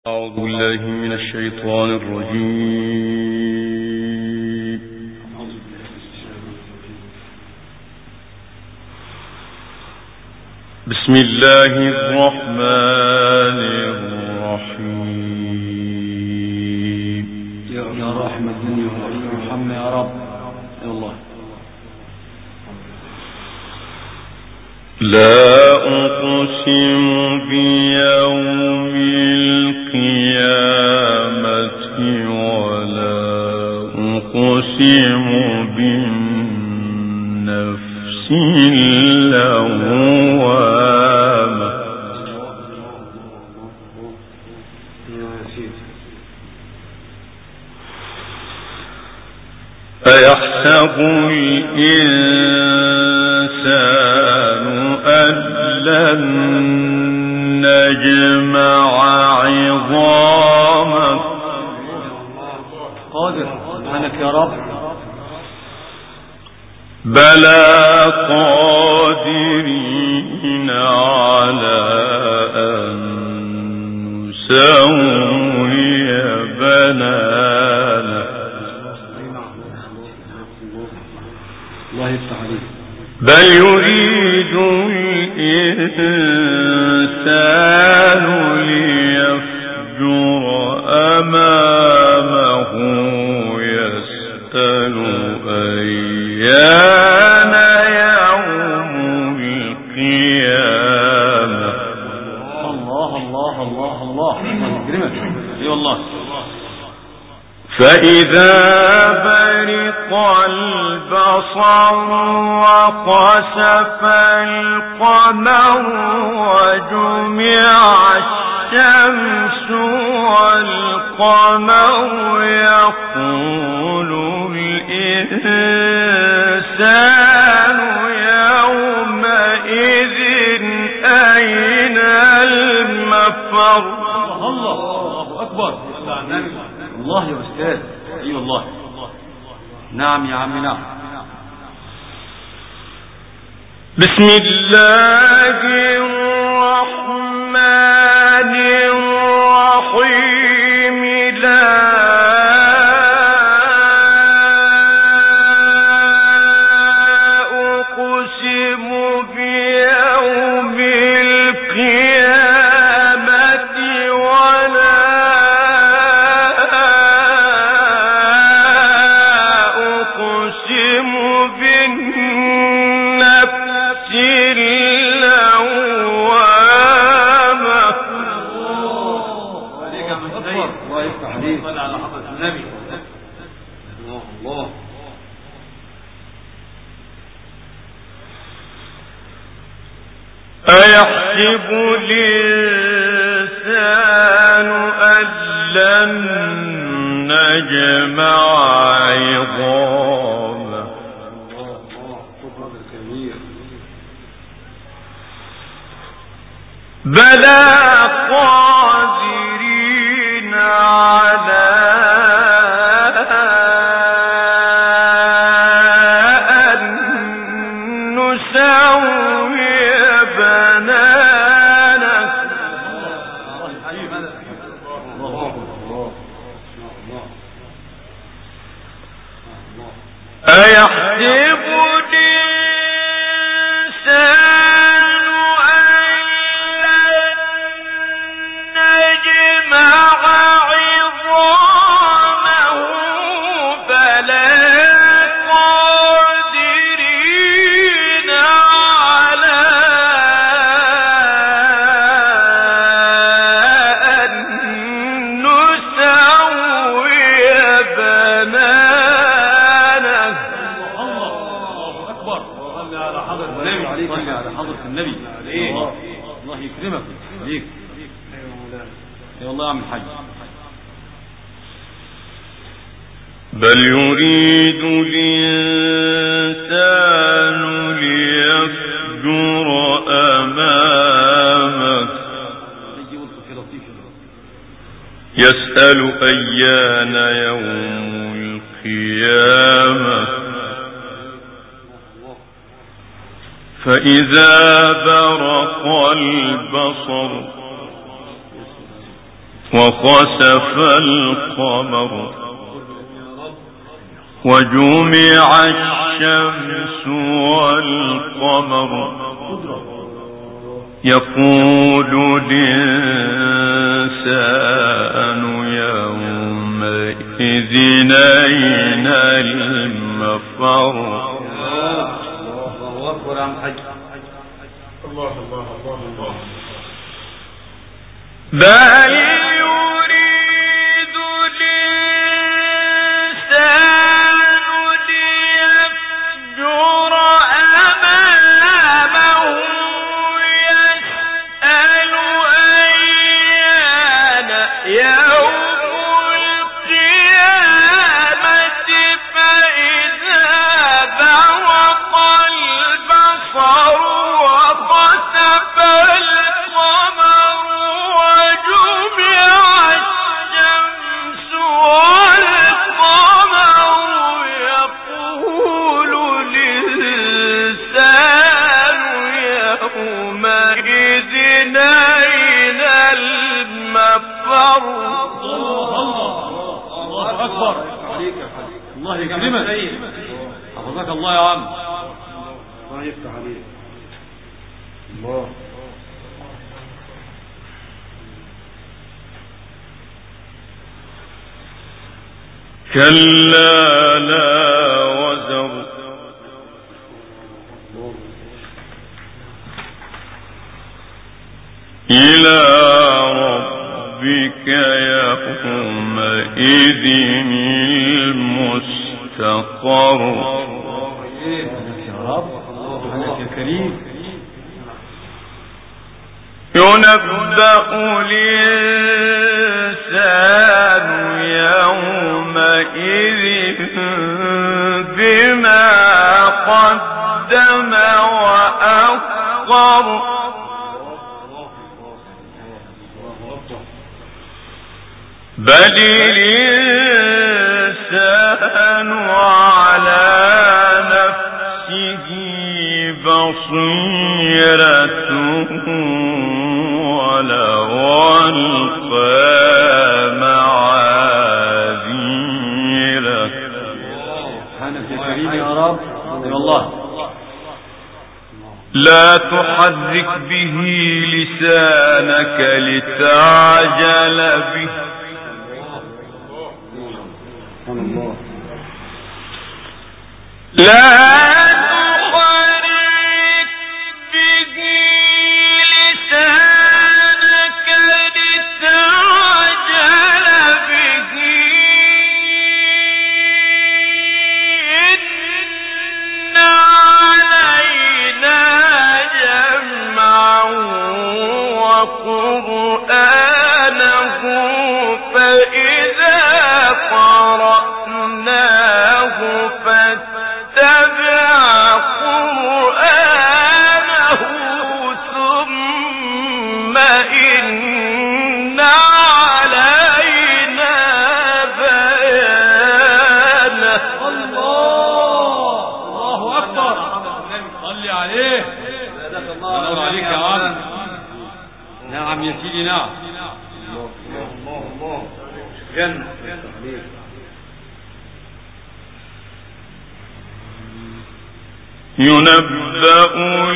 أعوذ بالله من الشيطان الرجيم. بسم الله الرحمن الرحيم. يا رحمة ارحمنا يا رب. يا الله. لا أقسم بيوم القيامة ولا أقسم بالنفس اللوامة أيحسب الإنسان أن لن نجمع عظامه قادر سبحانك يا رب. بلى قادرين على أن نسوي بنانه. الله يفتح عليك. بل يريد الإنسان ليفجر أمامه يسأل أيان يوم القيامة. الله الله الله الله يكرمك. اي والله. فإذا برق البصر وخسف القمر وجمع الشمس والقمر يقول الإنسان يومئذ أين المفر. الله أكبر. الله يا أستاذ. أي والله. نعم يا عمي نعم. بسم الله الرحمن الرحيم. لا أقسم بيوم القيامة ولا أقسم بالنفس اللوامة. الله يفتح عليك. صلى على حضرة النبي. الله الله. أيحسب الإنسان أن لن نجمع عظامه. بلى قادرين على أن نسوي بنانه. أيحسب الإنسان أن لن نجمع عظامه بلى قادرين على أن نسوي بنانه. الله أكبر. صلى على حضرة النبي. صلى على حضرة النبي. الله يكرمك ليك. يا الله يا عم الحاج. بل يريد الإنسان ليفجر أمامه يسأل أيان يوم القيامة. فإذا برق البصر وخسف القمر وجمع الشمس والقمر يقول الإنسان يومئذ أين المفر. الله أكبر عن حج. الله الله الله الله. بل يريد الإنسان ليفجر أمامه يسأل أيان يوم القيامة فإذا برق البصر وخسف القمر وجمع الشمس والقمر يقول الإنسان يومئذ أين المفر. الله أكبر. الله يكرمك. حفظك الله يا عم. الله يفتح عليك. الله. كلا لا وزر إلى ربك يومئذ المستقر. يا رب يا كريم. ينبأ الإنسان يومئذ بما قدم وأخر. بل الإنسان على نفسه بصيرة ولو ألقى معاذيره. سبحانك يا كريم يا رب. الله. لا تحرك به لسانك لتعجل به. لا تحرك به لسانك لتعجل به إن علينا جمعه وقرآنه فإذا قرأناه فاتبع قرآنه ثم إن علينا بيانه. الله أكبر. صلي عليه. الله عليك يا عم. نعم يا سيدي نعم. الله جنة. ينبأ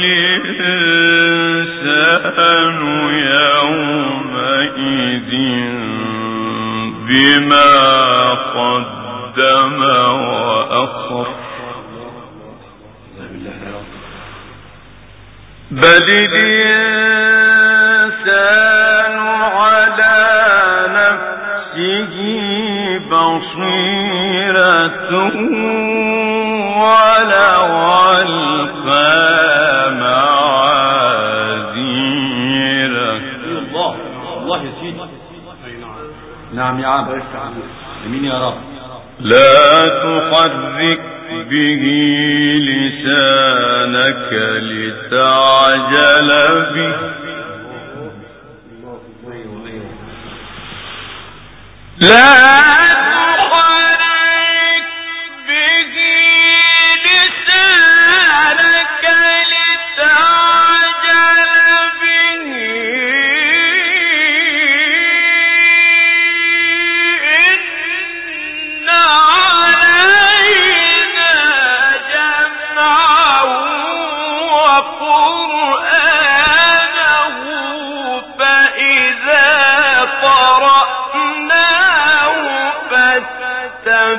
الإنسان يومئذ بما قدم وأخر. بل الإنسان على نفسه بصيرة ولو ألقى معاذيره. الله يا سيدي. نعم يا عم. امين يا رب. لا تحرك به لسانك لتعجل به لا تحرك به لسانك لتعجل به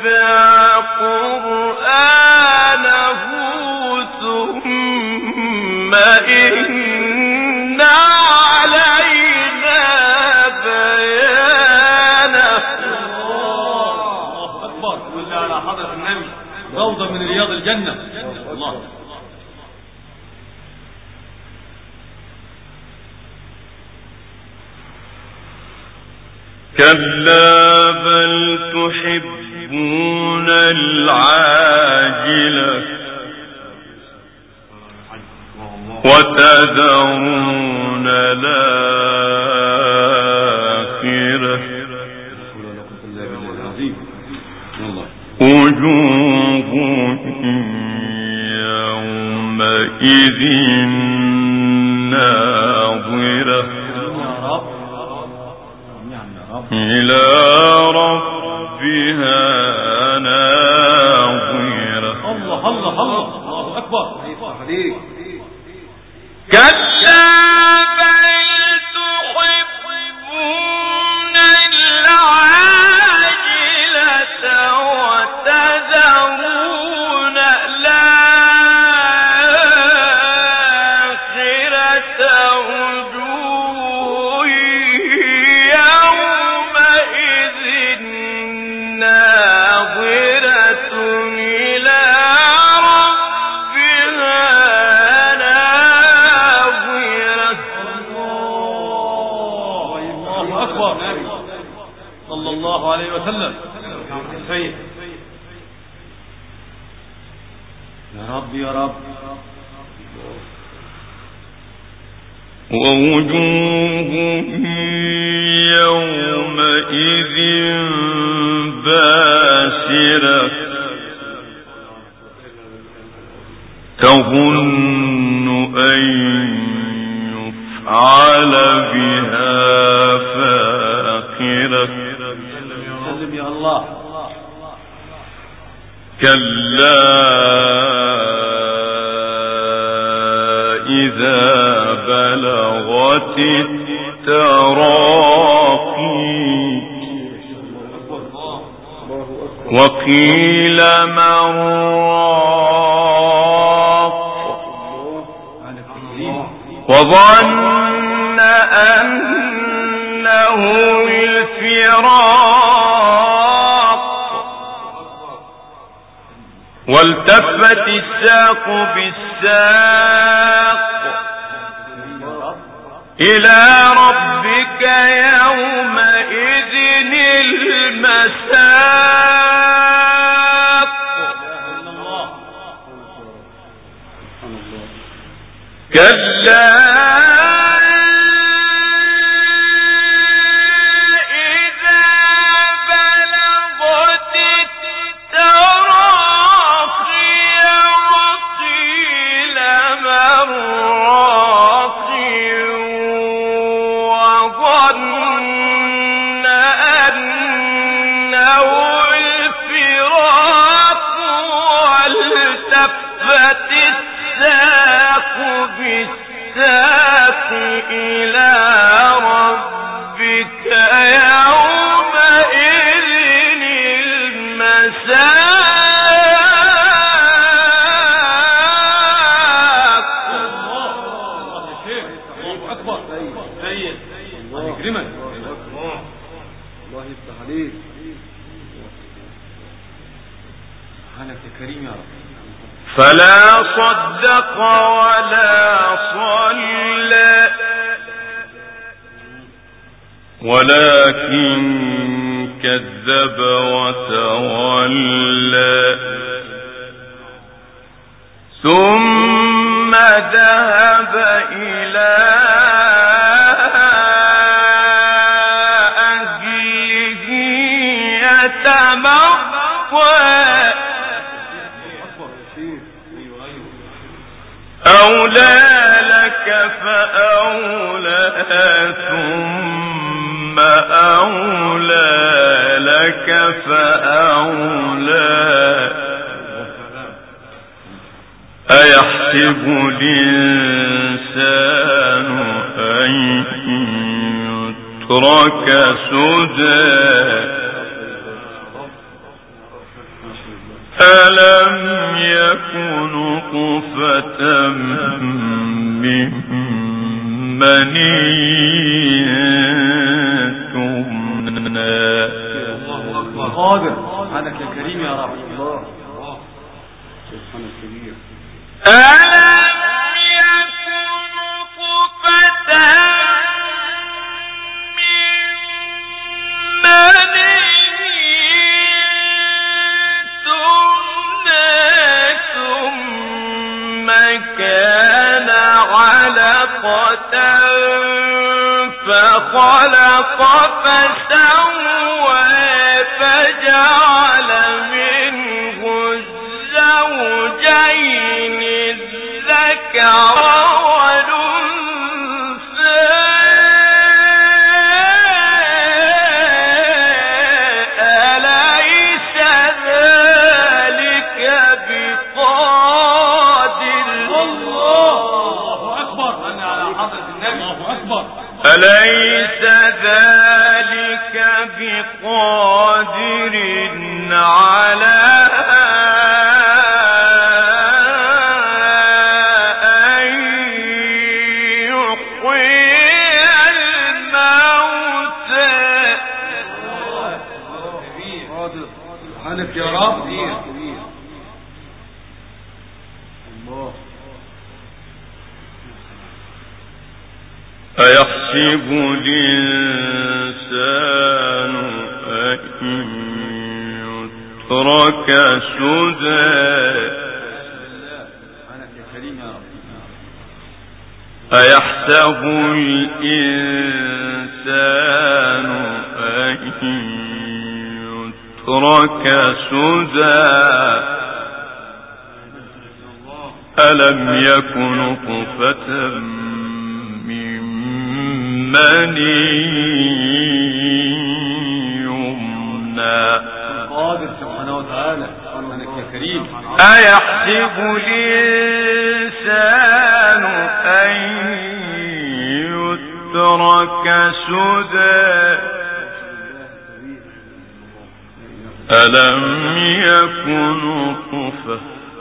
قرآنه ثم إن علينا بيانه. الله أكبر. صل على حضرة النبي، روضة من رياض الجنة. الله. كلا بل تحبون العاجلة وتذرون الآخرة وجوه يومئذ ناظرة إلى ربها ناظرة. الله الله الله الله أكبر. كلا بل تحبون العاجلة وتذرون الآخرة وجوه يومئذ ناظرة إلى ربها ناظرة. الله أكبر. صلى الله عليه وسلم. سيد يا رب يا رب. ووجوه يومئذ باسرة تظن أن يفعل بها فاقرة. سلم يا الله. كلا إذا بلغت التراقي وقيل من راق وظن أنه الفراق والتفت الساق بالساق إلى ربك يومئذ المساق. كلا إذا بلغت التراقي وقيل من راق وظن أنه الفراق والتفت الساق بالساق إلى ربك يومئذ المساق. الله أكبر. سيد الله يكرمك. الله يفتح عليك. سبحانك يا كريم يا رب. فلا صدق ولا صلى ولكن كذب وتولى ثم ذهب إلى أهله يتمطى. أولى لك فأولى ثم أولى لك فأولى. أيحسب الإنسان أن يترك سدى ألم يكن نطفة من مني تمنى. الله أكبر. قادر سبحانك يا كريم يا رب. الله سبحانك الكبير. ألم يكن نطفة من مني ثم كان علقة فخلق فسوى فجعل منه الزوجين الذكر والأنثى أليس ذلك بقادر. الله أكبر. أنا على حضرة النبي. الله أكبر. أليس ذلك بقادر على أن يحيي الموتى. سبحانك يا رب. الله. أيحسب الإنسان أن يترك سدى. أيحسب الإنسان أن يترك سدى ألم يكن نطفة مني يمنى. قادر سبحانه وتعالى. سبحانك يا كريم. أيحسب الإنسان أن يترك سدى ألم يكن نطفة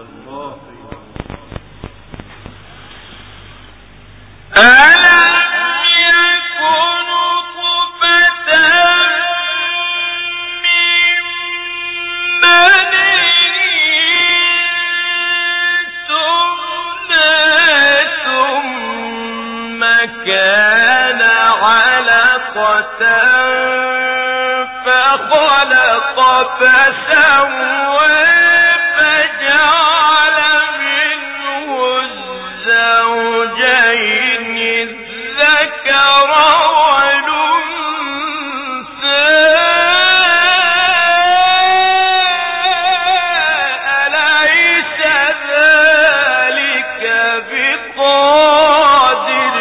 كان علقة فخلق فسوى فجعل منه الزوجين الذكر والأنثى أليس ذلك بقادر.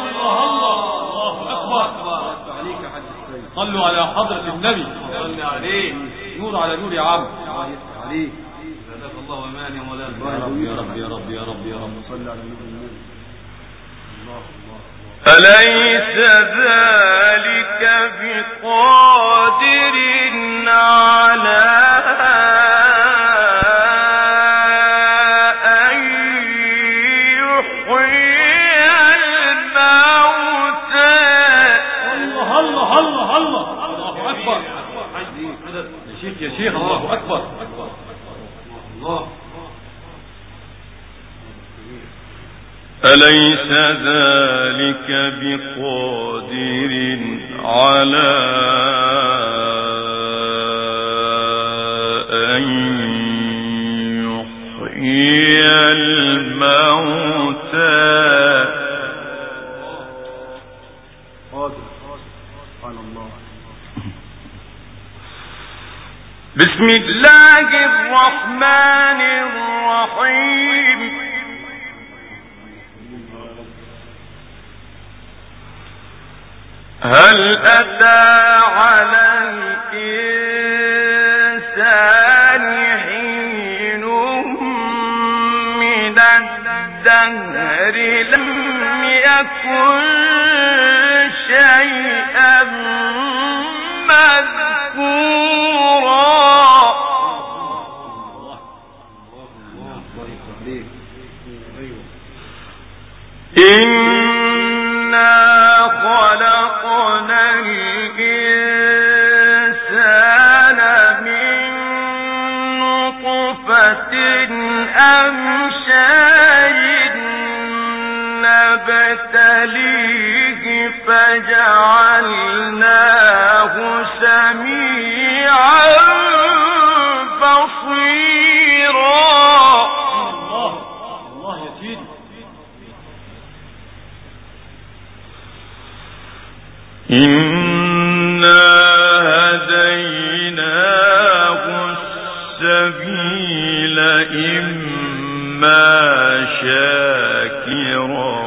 صلوا على حضرة النبي. صلى عليه. نور على نور يا عم. عليك. جزاك الله وماني ومولانا. يا رب يا رب يا رب يا رب. صل على النبي. الله الله. أليس ذلك بقادر على أن يحيي الموتى. الله الله الله الله. الله أكبر. يا شيخ يا شيخ. الله أكبر. الله. أليس ذلك بقادر على أن يحيي الموتى. بسم الله الرحمن الرحيم. هل أتى على الإنسان حين من الدهر لم يكن شيئا مذكورا. أمشاج نبتليه فجعلناه سميعا بصيرا. الله يا سيدي. إنا هديناه السبيل إما شاكرا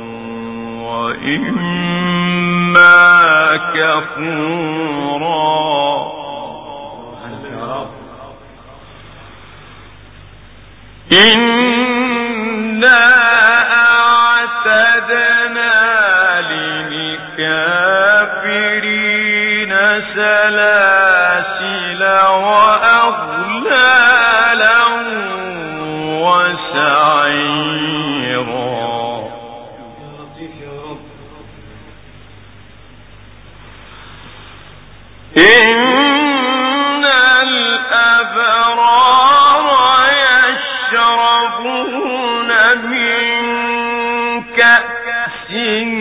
وإما كفورا. إنا أعتدنا للكافرين سلاسل وأغلالا وسعيرا. إن الأبرار يشربون من كأس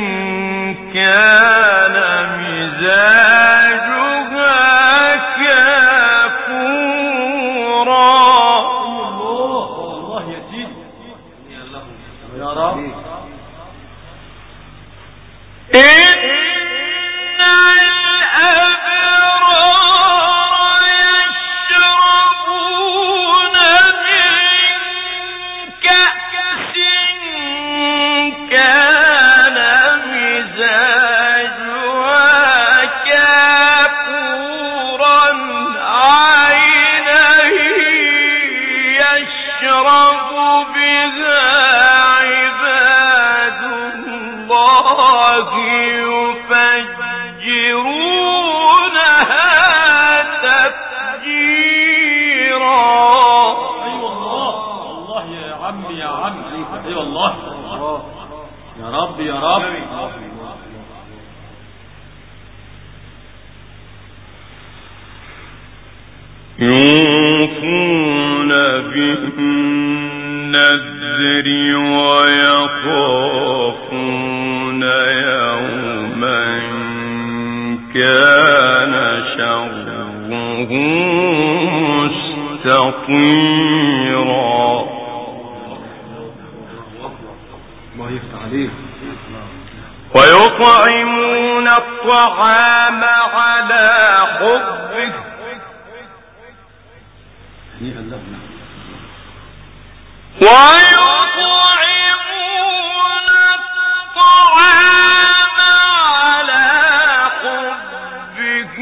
كان مزاجها كافورا. الله يا سيدي يا رب. يوفون بالنذر ويخافون يوما كان شره مستطيرا. الله يفتح عليك. ويطعمون الطعام على حبه ويطعمون الطعام على حبه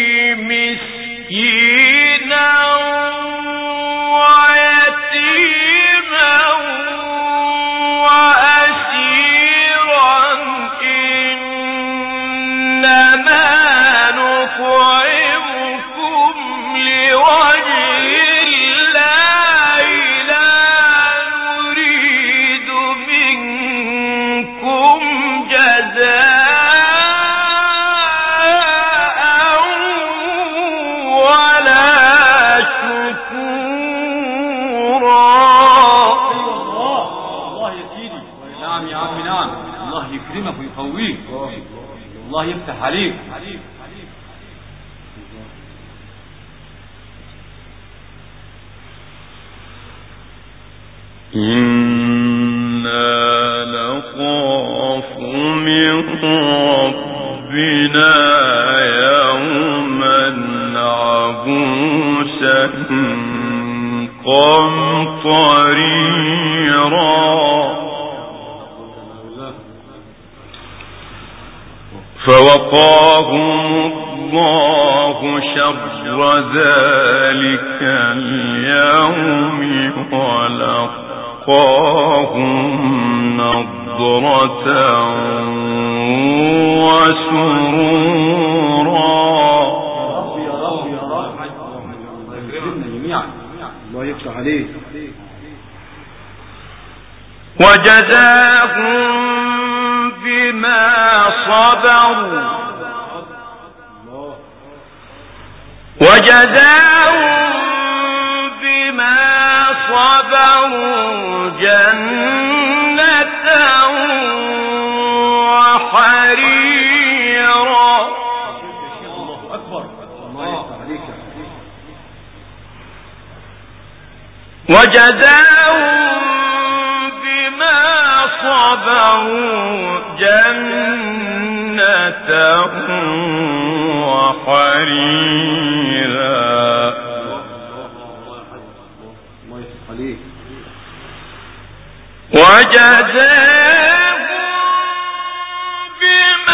مسكينا ويتيما وأسيرا إنما نطعمكم لوجه الله لا نريد منكم جزاء ولا شكورا. الله يا سيدي. نعم يا عم نعم. الله يكرمك ويقويك. الله يفتح عليك. إنا نخاف من ربنا يوما عبوسا قمطريرا. فوقاهم الله شر ذلك اليوم ولقاهم نضرة وسرورا. يا رب يا رب جميعا. الله يفتح عليك. وجزاهم بما صبروا وجزاهم بما صبروا جنة وحريرا. الله أكبر. الله يفتح عليك. وجزاهم بما صبروا جنة وحريرا. وجزاهم